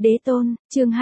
Đế tôn, chương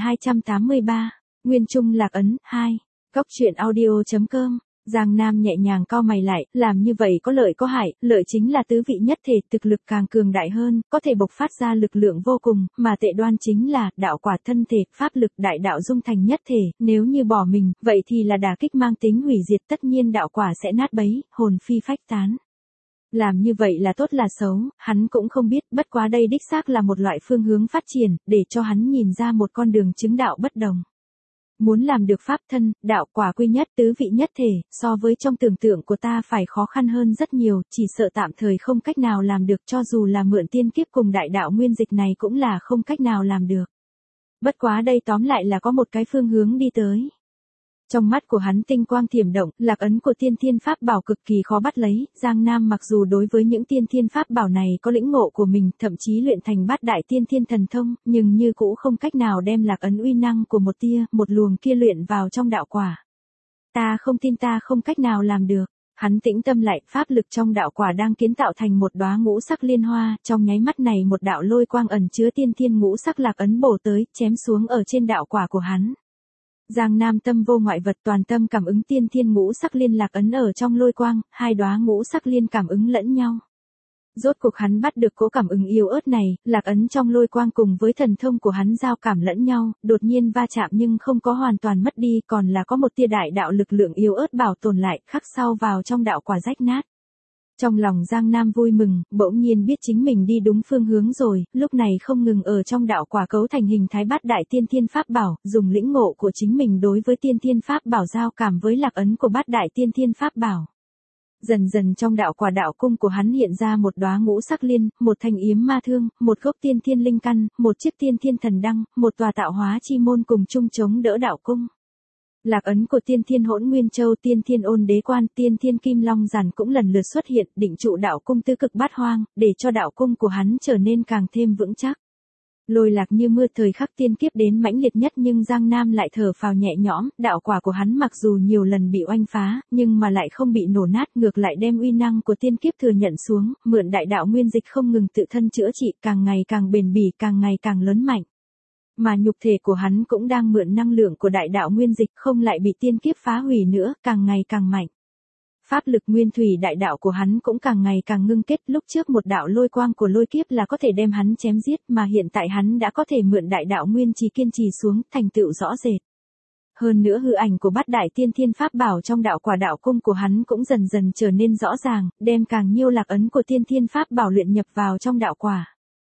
2283, Nguyên Trung Lạc Ấn, 2. Cóc truyện audio.com. Giang Nam nhẹ nhàng cau mày lại, làm như vậy có lợi có hại, lợi chính là tứ vị nhất thể, thực lực càng cường đại hơn, có thể bộc phát ra lực lượng vô cùng, mà tệ đoan chính là, đạo quả thân thể, pháp lực đại đạo dung thành nhất thể, nếu như bỏ mình, vậy thì là đả kích mang tính hủy diệt, tất nhiên đạo quả sẽ nát bấy, hồn phi phách tán. Làm như vậy là tốt là xấu, hắn cũng không biết, bất quá đây đích xác là một loại phương hướng phát triển, để cho hắn nhìn ra một con đường chứng đạo bất đồng. Muốn làm được pháp thân, đạo quả quy nhất tứ vị nhất thể, so với trong tưởng tượng của ta phải khó khăn hơn rất nhiều, chỉ sợ tạm thời không cách nào làm được, cho dù là mượn tiên kiếp cùng đại đạo nguyên dịch này cũng là không cách nào làm được. Bất quá đây tóm lại là có một cái phương hướng đi tới. Trong mắt của hắn tinh quang thiểm động, lạc ấn của tiên thiên pháp bảo cực kỳ khó bắt lấy, Giang Nam mặc dù đối với những tiên thiên pháp bảo này có lĩnh ngộ của mình, thậm chí luyện thành bát đại tiên thiên thần thông, nhưng như cũ không cách nào đem lạc ấn uy năng của một tia, một luồng kia luyện vào trong đạo quả. Ta không tin ta không cách nào làm được. Hắn tĩnh tâm lại, pháp lực trong đạo quả đang kiến tạo thành một đóa ngũ sắc liên hoa, trong nháy mắt này một đạo lôi quang ẩn chứa tiên thiên ngũ sắc lạc ấn bổ tới, chém xuống ở trên đạo quả của hắn. Giang Nam tâm vô ngoại vật, toàn tâm cảm ứng tiên thiên ngũ sắc liên lạc ấn ở trong lôi quang, hai đóa ngũ sắc liên cảm ứng lẫn nhau. Rốt cuộc hắn bắt được cỗ cảm ứng yếu ớt này, lạc ấn trong lôi quang cùng với thần thông của hắn giao cảm lẫn nhau, đột nhiên va chạm nhưng không có hoàn toàn mất đi, còn là có một tia đại đạo lực lượng yếu ớt bảo tồn lại, khắc sau vào trong đạo quả rách nát. Trong lòng Giang Nam vui mừng, bỗng nhiên biết chính mình đi đúng phương hướng rồi, lúc này không ngừng ở trong đạo quả cấu thành hình thái bát đại tiên thiên pháp bảo, dùng lĩnh ngộ của chính mình đối với tiên thiên pháp bảo giao cảm với lạc ấn của bát đại tiên thiên pháp bảo. Dần dần trong đạo quả đạo cung của hắn hiện ra một đóa ngũ sắc liên, một thanh yếm ma thương, một gốc tiên thiên linh căn, một chiếc tiên thiên thần đăng, một tòa tạo hóa chi môn cùng chung chống đỡ đạo cung. Lạc ấn của tiên thiên hỗn nguyên châu, tiên thiên ôn đế quan, tiên thiên kim long giản cũng lần lượt xuất hiện, định trụ đạo cung tứ cực bát hoang, để cho đạo cung của hắn trở nên càng thêm vững chắc. Lôi lạc như mưa, thời khắc tiên kiếp đến mãnh liệt nhất nhưng Giang Nam lại thở phào nhẹ nhõm, đạo quả của hắn mặc dù nhiều lần bị oanh phá, nhưng mà lại không bị nổ nát, ngược lại đem uy năng của tiên kiếp thừa nhận xuống, mượn đại đạo nguyên dịch không ngừng tự thân chữa trị, càng ngày càng bền bỉ, càng ngày càng lớn mạnh. Mà nhục thể của hắn cũng đang mượn năng lượng của đại đạo nguyên dịch, không lại bị tiên kiếp phá hủy nữa, càng ngày càng mạnh. Pháp lực nguyên thủy đại đạo của hắn cũng càng ngày càng ngưng kết, lúc trước một đạo lôi quang của lôi kiếp là có thể đem hắn chém giết, mà hiện tại hắn đã có thể mượn đại đạo nguyên trì kiên trì xuống, thành tựu rõ rệt. Hơn nữa hư ảnh của bát đại tiên thiên pháp bảo trong đạo quả đạo cung của hắn cũng dần dần trở nên rõ ràng, đem càng nhiều lạc ấn của tiên thiên pháp bảo luyện nhập vào trong đạo quả.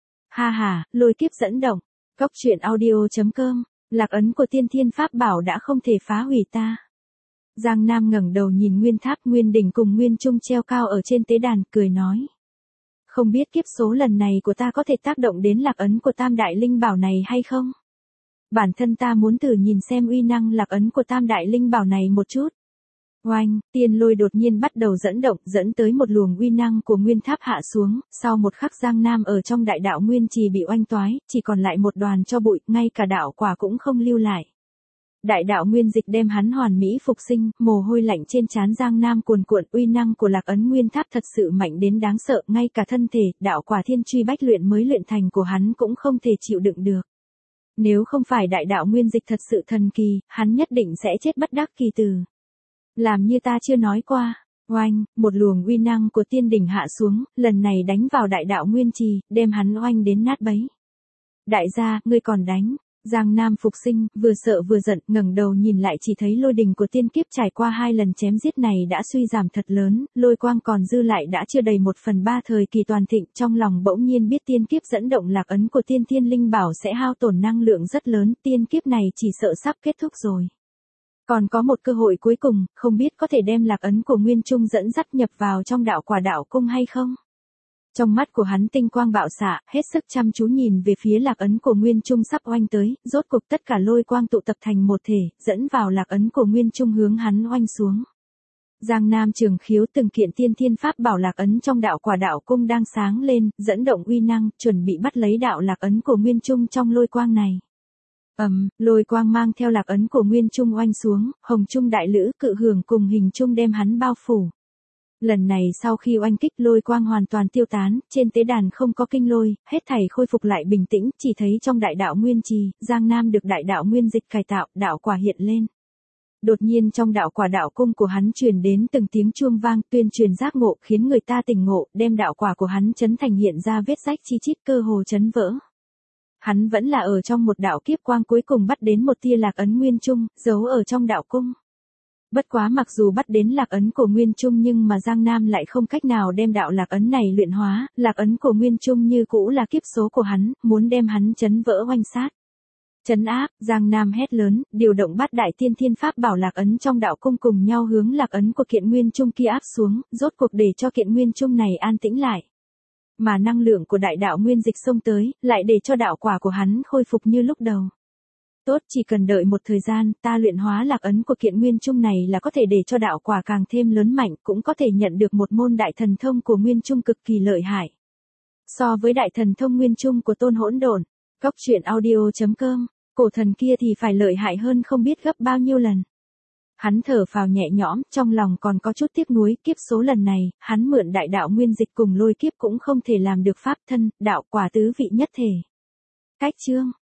Ha ha, lôi kiếp dẫn động. Cóc truyện audio.com, lạc ấn của tiên thiên pháp bảo đã không thể phá hủy ta. Giang Nam ngẩng đầu nhìn nguyên tháp, nguyên đỉnh cùng nguyên trung treo cao ở trên tế đàn, cười nói. Không biết kiếp số lần này của ta có thể tác động đến lạc ấn của tam đại linh bảo này hay không? Bản thân ta muốn thử nhìn xem uy năng lạc ấn của tam đại linh bảo này một chút. Oanh, tiên lôi đột nhiên bắt đầu dẫn động, dẫn tới một luồng uy năng của nguyên tháp hạ xuống, sau một khắc Giang Nam ở trong đại đạo nguyên trì bị oanh toái, chỉ còn lại một đoàn cho bụi, ngay cả đạo quả cũng không lưu lại. Đại đạo nguyên dịch đem hắn hoàn mỹ phục sinh, mồ hôi lạnh trên trán Giang Nam cuồn cuộn, uy năng của lạc ấn nguyên tháp thật sự mạnh đến đáng sợ, ngay cả thân thể, đạo quả thiên truy bách luyện mới luyện thành của hắn cũng không thể chịu đựng được. Nếu không phải đại đạo nguyên dịch thật sự thần kỳ, hắn nhất định sẽ chết bất đắc kỳ tử. Làm như ta chưa nói qua, oanh, một luồng uy năng của tiên đỉnh hạ xuống, lần này đánh vào đại đạo nguyên trì, đem hắn oanh đến nát bấy. Đại gia, ngươi còn đánh. Giang Nam phục sinh, vừa sợ vừa giận, ngẩng đầu nhìn lại chỉ thấy lôi đình của tiên kiếp trải qua 2 lần chém giết này đã suy giảm thật lớn, lôi quang còn dư lại đã chưa đầy 1/3 thời kỳ toàn thịnh, trong lòng bỗng nhiên biết tiên kiếp dẫn động lạc ấn của tiên thiên linh bảo sẽ hao tổn năng lượng rất lớn, tiên kiếp này chỉ sợ sắp kết thúc rồi. Còn có một cơ hội cuối cùng, không biết có thể đem lạc ấn của Nguyên Trung dẫn dắt nhập vào trong đạo quả đạo cung hay không? Trong mắt của hắn tinh quang bạo xạ, hết sức chăm chú nhìn về phía lạc ấn của Nguyên Trung sắp oanh tới, rốt cục tất cả lôi quang tụ tập thành một thể, dẫn vào lạc ấn của Nguyên Trung hướng hắn oanh xuống. Giang Nam trường khiếu từng kiện tiên thiên pháp bảo lạc ấn trong đạo quả đạo cung đang sáng lên, dẫn động uy năng, chuẩn bị bắt lấy đạo lạc ấn của Nguyên Trung trong lôi quang này. Lôi quang mang theo lạc ấn của Nguyên Trung oanh xuống, hồng trung đại lữ cự hưởng cùng hình trung đem hắn bao phủ. Lần này sau khi oanh kích lôi quang hoàn toàn tiêu tán, trên tế đàn không có kinh lôi, hết thảy khôi phục lại bình tĩnh, chỉ thấy trong đại đạo nguyên trì, Giang Nam được đại đạo nguyên dịch cải tạo, đạo quả hiện lên. Đột nhiên trong đạo quả đạo cung của hắn truyền đến từng tiếng chuông vang tuyên truyền giác ngộ khiến người ta tỉnh ngộ, đem đạo quả của hắn chấn thành hiện ra vết rách chi chít cơ hồ chấn vỡ. Hắn vẫn là ở trong một đạo kiếp quang cuối cùng bắt đến một tia lạc ấn nguyên trung, giấu ở trong đạo cung. Bất quá mặc dù bắt đến lạc ấn của Nguyên Trung nhưng mà Giang Nam lại không cách nào đem đạo lạc ấn này luyện hóa, lạc ấn của Nguyên Trung như cũ là kiếp số của hắn, muốn đem hắn chấn vỡ oanh sát. Chấn áp, Giang Nam hét lớn, điều động bát đại tiên thiên pháp bảo lạc ấn trong đạo cung cùng nhau hướng lạc ấn của kiện Nguyên Trung kia áp xuống, rốt cuộc để cho kiện Nguyên Trung này an tĩnh lại. Mà năng lượng của đại đạo nguyên dịch xông tới, lại để cho đạo quả của hắn khôi phục như lúc đầu. Tốt, chỉ cần đợi một thời gian, ta luyện hóa lạc ấn của kiện Nguyên Trung này là có thể để cho đạo quả càng thêm lớn mạnh, cũng có thể nhận được một môn đại thần thông của Nguyên Trung cực kỳ lợi hại. So với đại thần thông Nguyên Trung của Tôn Hỗn Độn, Cốc Truyện Audio.com, cổ thần kia thì phải lợi hại hơn không biết gấp bao nhiêu lần. Hắn thở phào nhẹ nhõm, trong lòng còn có chút tiếc nuối, kiếp số lần này, hắn mượn đại đạo nguyên dịch cùng lôi kiếp cũng không thể làm được pháp thân, đạo quả tứ vị nhất thể. Cách chương